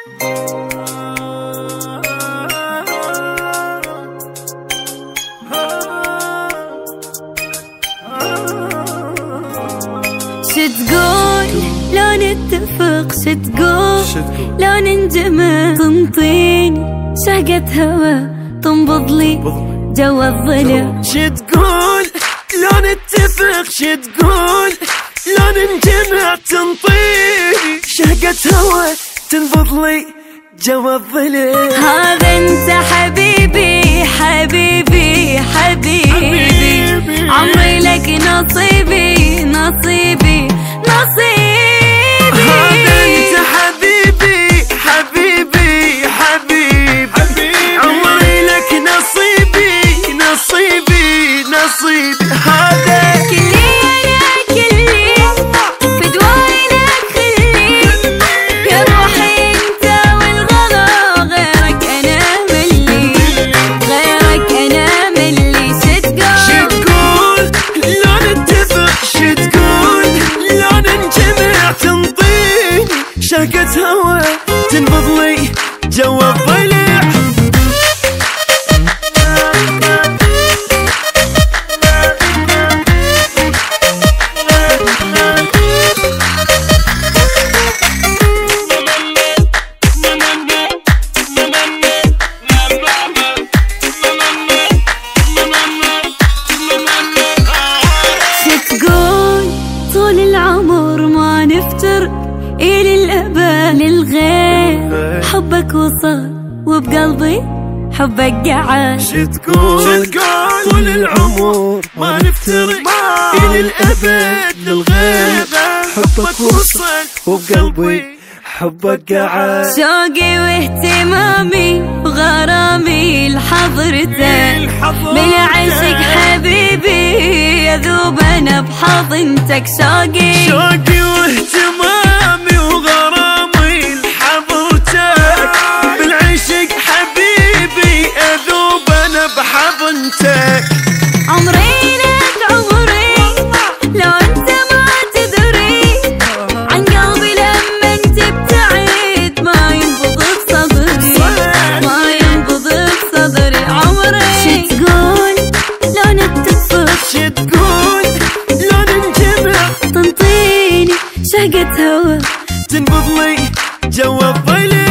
شتقول لو نتفق، شتقول لو ننجمع، تنطيني شهقة هوا تنبض لي جوا الضلع. شتقول لو نتفق، شتقول لو ننجمع، تنطيني شهقة هوا تنبض لي جوا الضلع. هذا انت حبيبي حبيبي حبيبي، عمري لك نصيبي نصيبي نصيبي. هذا انت حبيبي حبيبي حبيبي، عمري لك نصيبي نصيبي نصيبي. هذا كلي انا كلي في دواي لك خلي، يا روحي انت والغلا، غيرك انا ملي، غيرك انا ملي. شتقول لو نتفق، شتقول لو ننجمع، تنطيني شهقة هوا تنبض لي جوا الضلع. طول العمر ما نفتر إلى الأبد للغير، حبك وصل وبقلبي حبك قعد. شتقول طول العمر ما نفترق إلى الأبد للغير، حبك وصل وبقلبي حبك قعد. شوقي واهتمامي وغرامي لحضرتك، بالعشق حبيبي أذوب أنا بحضنتك. شوقي واهتمامي وغرامي لحضرتك، بالعشق حبيبي أذوب أنا بحضنتك. عمري لك عمري لو أنت ما تدري، عن قلبي لما أنت بتعيد ما ينبض بصدري، ما ينبض بصدري. عمري شتقول لو نتفق، شتقول لو ننجمع، تنطيني شهقة هوا تنبض لي جوا الضلع.